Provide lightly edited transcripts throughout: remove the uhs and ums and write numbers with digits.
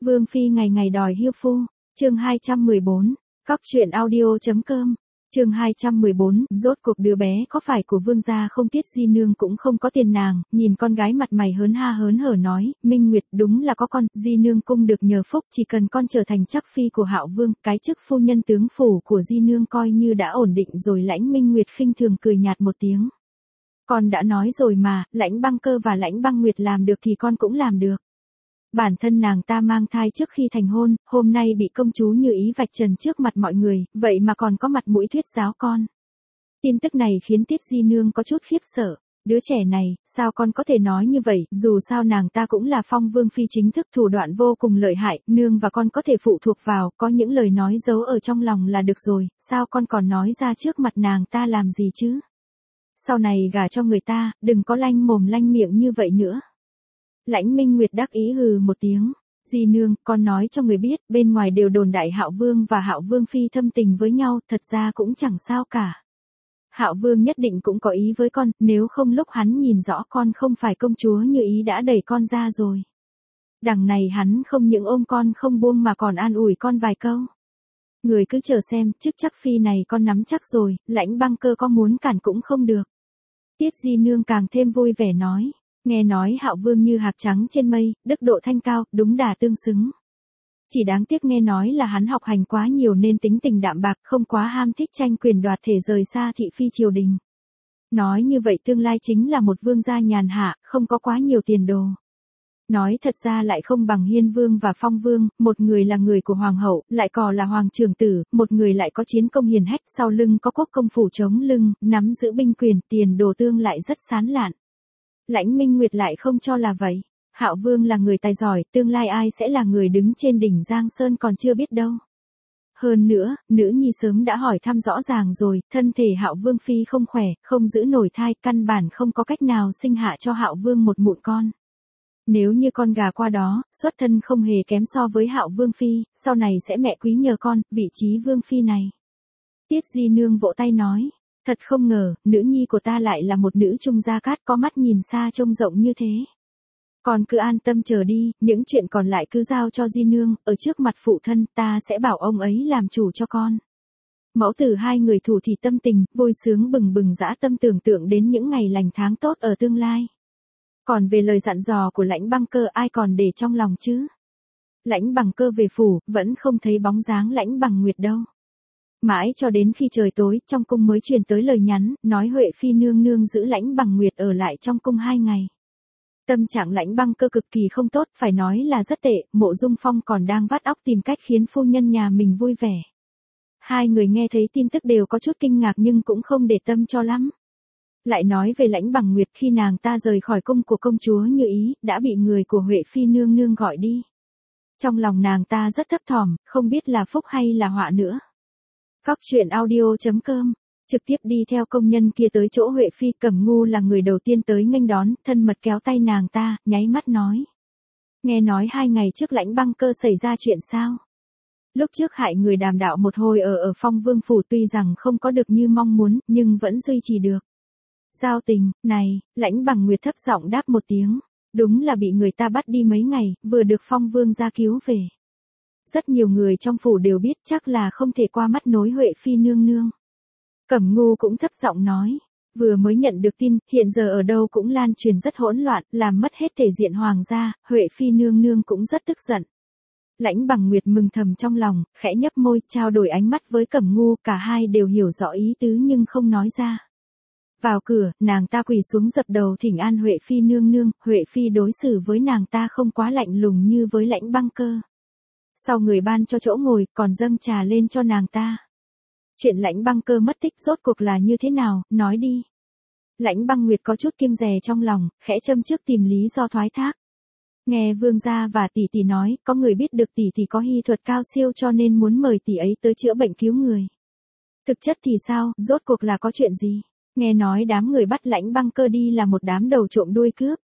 Vương phi ngày ngày đòi hiêu phu. Chương 214. Cóc truyện audio.com. Chương 214, rốt cuộc đứa bé có phải của vương gia không? Tiết Di nương cũng không có tiền nàng, nhìn con gái mặt mày hớn ha hớn hở nói, Minh Nguyệt đúng là có con, Di nương cung được nhờ phúc, chỉ cần con trở thành chắc phi của Hạo Vương, cái chức phu nhân tướng phủ của Di nương coi như đã ổn định rồi. Lãnh Minh Nguyệt khinh thường cười nhạt một tiếng. Con đã nói rồi mà, Lãnh Băng Cơ và Lãnh Băng Nguyệt làm được thì con cũng làm được. Bản thân nàng ta mang thai trước khi thành hôn, hôm nay bị công chúa Như Ý vạch trần trước mặt mọi người, vậy mà còn có mặt mũi thuyết giáo con. Tin tức này khiến Tiết Di nương có chút khiếp sợ. Đứa trẻ này, sao con có thể nói như vậy? Dù sao nàng ta cũng là Phong Vương phi chính thức, thủ đoạn vô cùng lợi hại, nương và con có thể phụ thuộc vào, có những lời nói giấu ở trong lòng là được rồi, sao con còn nói ra trước mặt nàng ta làm gì chứ? Sau này gả cho người ta, đừng có lanh mồm lanh miệng như vậy nữa. Lãnh Minh Nguyệt đắc ý hừ một tiếng. Di nương, con nói cho người biết, bên ngoài đều đồn đại Hạo Vương và Hạo Vương phi thâm tình với nhau, thật ra cũng chẳng sao cả. Hạo Vương nhất định cũng có ý với con, nếu không lúc hắn nhìn rõ con không phải công chúa Như Ý đã đẩy con ra rồi. Đằng này hắn không những ôm con không buông mà còn an ủi con vài câu. Người cứ chờ xem, chức chắc phi này con nắm chắc rồi, Lãnh Băng Cơ có muốn cản cũng không được. Tiết Di nương càng thêm vui vẻ nói. Nghe nói Hạo Vương như hạc trắng trên mây, đức độ thanh cao, đúng đà tương xứng. Chỉ đáng tiếc nghe nói là hắn học hành quá nhiều nên tính tình đạm bạc, không quá ham thích tranh quyền đoạt thể, rời xa thị phi triều đình. Nói như vậy tương lai chính là một vương gia nhàn hạ, không có quá nhiều tiền đồ. Nói thật ra lại không bằng Hiên Vương và Phong Vương, một người là người của Hoàng hậu, lại còn là Hoàng trưởng tử, một người lại có chiến công hiển hách, sau lưng có quốc công phủ chống lưng, nắm giữ binh quyền, tiền đồ tương lại rất sán lạn. Lãnh Minh Nguyệt lại không cho là vậy. Hạo Vương là người tài giỏi, tương lai ai sẽ là người đứng trên đỉnh Giang Sơn còn chưa biết đâu. Hơn nữa, nữ nhi sớm đã hỏi thăm rõ ràng rồi, thân thể Hạo Vương phi không khỏe, không giữ nổi thai, căn bản không có cách nào sinh hạ cho Hạo Vương một mụn con. Nếu như con gà qua đó, xuất thân không hề kém so với Hạo Vương phi, sau này sẽ mẹ quý nhờ con, vị trí Vương phi này. Tiết Di nương vỗ tay nói. Thật không ngờ, nữ nhi của ta lại là một nữ trung gia cát, có mắt nhìn xa trông rộng như thế. Con cứ an tâm chờ đi, những chuyện còn lại cứ giao cho Di nương, ở trước mặt phụ thân ta sẽ bảo ông ấy làm chủ cho con. Mẫu tử hai người thủ thì tâm tình, vui sướng bừng bừng dã tâm tưởng tượng đến những ngày lành tháng tốt ở tương lai. Còn về lời dặn dò của Lãnh Băng Cơ ai còn để trong lòng chứ? Lãnh Băng Cơ về phủ, vẫn không thấy bóng dáng Lãnh Băng Nguyệt đâu. Mãi cho đến khi trời tối, trong cung mới truyền tới lời nhắn, nói Huệ phi nương nương giữ Lãnh Băng Nguyệt ở lại trong cung 2 ngày. Tâm trạng Lãnh Băng Cơ cực kỳ không tốt, phải nói là rất tệ, Mộ Dung Phong còn đang vắt óc tìm cách khiến phu nhân nhà mình vui vẻ. Hai người nghe thấy tin tức đều có chút kinh ngạc nhưng cũng không để tâm cho lắm. Lại nói về Lãnh Băng Nguyệt, khi nàng ta rời khỏi cung của công chúa Như Ý, đã bị người của Huệ phi nương nương gọi đi. Trong lòng nàng ta rất thấp thỏm, không biết là phúc hay là họa nữa. Cóc truyện audio.com. Trực tiếp đi theo công nhân kia tới chỗ Huệ phi, Cẩm Ngu là người đầu tiên tới nghênh đón, thân mật kéo tay nàng ta, nháy mắt nói. Nghe nói 2 ngày trước Lãnh Băng Cơ xảy ra chuyện sao? Lúc trước hại người đàm đạo một hồi ở Phong Vương phủ, tuy rằng không có được như mong muốn, nhưng vẫn duy trì được. Giao tình, này, Lãnh Băng Nguyệt thấp giọng đáp một tiếng. Đúng là bị người ta bắt đi mấy ngày, vừa được Phong Vương ra cứu về. Rất nhiều người trong phủ đều biết, chắc là không thể qua mắt nối Huệ phi nương nương. Cẩm Ngu cũng thấp giọng nói. Vừa mới nhận được tin, hiện giờ ở đâu cũng lan truyền rất hỗn loạn, làm mất hết thể diện hoàng gia, Huệ phi nương nương cũng rất tức giận. Lãnh Băng Nguyệt mừng thầm trong lòng, khẽ nhấp môi, trao đổi ánh mắt với Cẩm Ngu, cả hai đều hiểu rõ ý tứ nhưng không nói ra. Vào cửa, nàng ta quỳ xuống dập đầu thỉnh an Huệ phi nương nương, Huệ phi đối xử với nàng ta không quá lạnh lùng như với Lãnh Băng Cơ. Sau người ban cho chỗ ngồi, còn dâng trà lên cho nàng ta. Chuyện Lãnh Băng Cơ mất tích rốt cuộc là như thế nào, nói đi. Lãnh Băng Nguyệt có chút kiêng dè trong lòng, khẽ châm trước tìm lý do thoái thác. Nghe vương gia và tỷ tỷ nói, có người biết được tỷ tỷ có y thuật cao siêu cho nên muốn mời tỷ ấy tới chữa bệnh cứu người. Thực chất thì sao, rốt cuộc là có chuyện gì? Nghe nói đám người bắt Lãnh Băng Cơ đi là một đám đầu trộm đuôi cướp.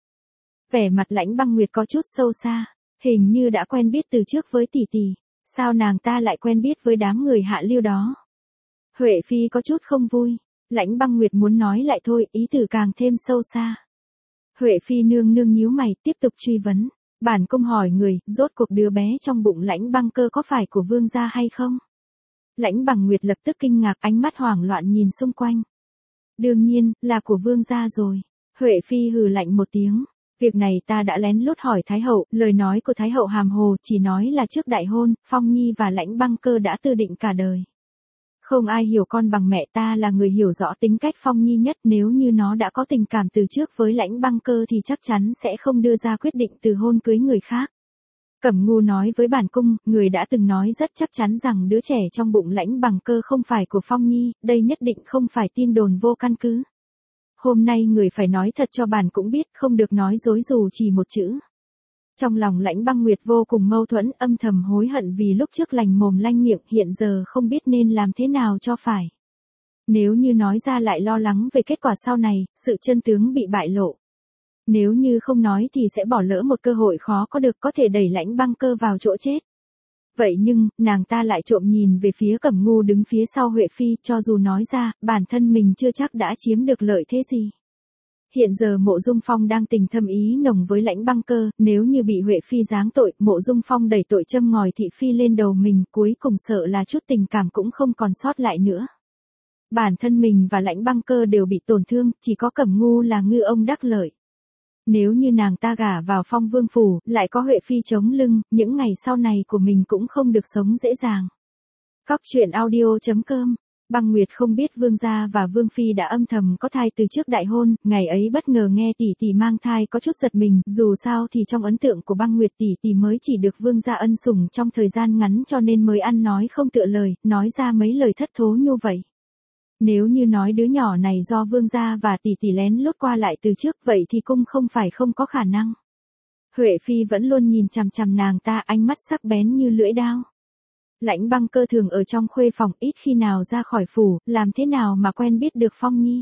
Vẻ mặt Lãnh Băng Nguyệt có chút sâu xa, hình như đã quen biết từ trước với tỷ tỷ, sao nàng ta lại quen biết với đám người hạ lưu đó? Huệ phi có chút không vui, Lãnh Băng Nguyệt muốn nói lại thôi, ý tử càng thêm sâu xa. Huệ phi nương nương nhíu mày, tiếp tục truy vấn. Bản cung hỏi người, rốt cuộc đứa bé trong bụng Lãnh Băng Cơ có phải của vương gia hay không? Lãnh Bằng Nguyệt lập tức kinh ngạc, ánh mắt hoảng loạn nhìn xung quanh. Đương nhiên, là của vương gia rồi. Huệ Phi hừ lạnh một tiếng. Việc này ta đã lén lút hỏi Thái hậu, lời nói của Thái hậu hàm hồ, chỉ nói là trước đại hôn, Phong Nhi và Lãnh Băng Cơ đã tư định cả đời. Không ai hiểu con bằng mẹ, ta là người hiểu rõ tính cách Phong Nhi nhất, nếu như nó đã có tình cảm từ trước với Lãnh Băng Cơ thì chắc chắn sẽ không đưa ra quyết định từ hôn cưới người khác. Cẩm Ngu nói với bản cung, người đã từng nói rất chắc chắn rằng đứa trẻ trong bụng Lãnh Bằng Cơ không phải của Phong Nhi, đây nhất định không phải tin đồn vô căn cứ. Hôm nay người phải nói thật cho bản cũng biết, không được nói dối dù chỉ một chữ. Trong lòng Lãnh Băng Nguyệt vô cùng mâu thuẫn, âm thầm hối hận vì lúc trước lành mồm lanh miệng, hiện giờ không biết nên làm thế nào cho phải. Nếu như nói ra lại lo lắng về kết quả sau này, sự chân tướng bị bại lộ. Nếu như không nói thì sẽ bỏ lỡ một cơ hội khó có được, có thể đẩy Lãnh Băng Cơ vào chỗ chết. Vậy nhưng, nàng ta lại trộm nhìn về phía Cẩm Ngu đứng phía sau Huệ Phi, cho dù nói ra, bản thân mình chưa chắc đã chiếm được lợi thế gì. Hiện giờ Mộ Dung Phong đang tình thâm ý nồng với Lãnh Băng Cơ, nếu như bị Huệ Phi giáng tội, Mộ Dung Phong đẩy tội châm ngòi thị phi lên đầu mình, cuối cùng sợ là chút tình cảm cũng không còn sót lại nữa. Bản thân mình và Lãnh Băng Cơ đều bị tổn thương, chỉ có Cẩm Ngu là ngư ông đắc lợi. Nếu như nàng ta gả vào Phong Vương phủ, lại có Huệ Phi chống lưng, những ngày sau này của mình cũng không được sống dễ dàng. Cóc truyện audio.com. Băng Nguyệt không biết vương gia và vương phi đã âm thầm có thai từ trước đại hôn, ngày ấy bất ngờ nghe tỷ tỷ mang thai có chút giật mình, dù sao thì trong ấn tượng của Băng Nguyệt tỷ tỷ mới chỉ được vương gia ân sủng trong thời gian ngắn cho nên mới ăn nói không tựa lời, nói ra mấy lời thất thố như vậy. Nếu như nói đứa nhỏ này do vương gia và tỷ tỷ lén lút qua lại từ trước, vậy thì cung không phải không có khả năng. Huệ Phi vẫn luôn nhìn chằm chằm nàng ta, ánh mắt sắc bén như lưỡi dao. Lãnh Băng Cơ thường ở trong khuê phòng, ít khi nào ra khỏi phủ, làm thế nào mà quen biết được Phong Nhi.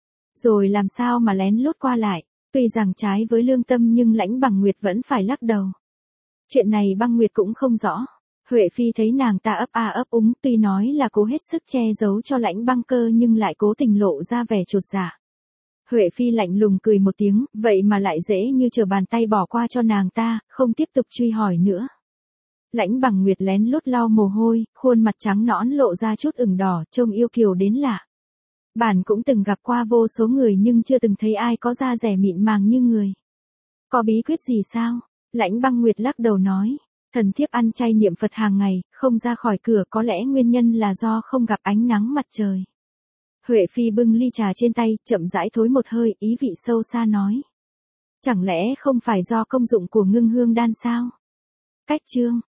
Rồi làm sao mà lén lút qua lại, tuy rằng trái với lương tâm nhưng Lãnh Bằng Nguyệt vẫn phải lắc đầu. Chuyện này Băng Nguyệt cũng không rõ. Huệ Phi thấy nàng ta ấp a ấp úng, tuy nói là cố hết sức che giấu cho Lãnh Băng Cơ nhưng lại cố tình lộ ra vẻ chột dạ. Huệ Phi lạnh lùng cười một tiếng, vậy mà lại dễ như trở bàn tay bỏ qua cho nàng ta, không tiếp tục truy hỏi nữa. Lãnh Bằng Nguyệt lén lút lau mồ hôi, khuôn mặt trắng nõn lộ ra chút ửng đỏ, trông yêu kiều đến lạ. Bản cũng từng gặp qua vô số người nhưng chưa từng thấy ai có da dẻ mịn màng như người. Có bí quyết gì sao? Lãnh Băng Nguyệt lắc đầu nói. Thần thiếp ăn chay niệm Phật hàng ngày, không ra khỏi cửa, có lẽ nguyên nhân là do không gặp ánh nắng mặt trời. Huệ Phi bưng ly trà trên tay, chậm rãi thối một hơi, ý vị sâu xa nói. Chẳng lẽ không phải do công dụng của ngưng hương đan sao? Cách chương.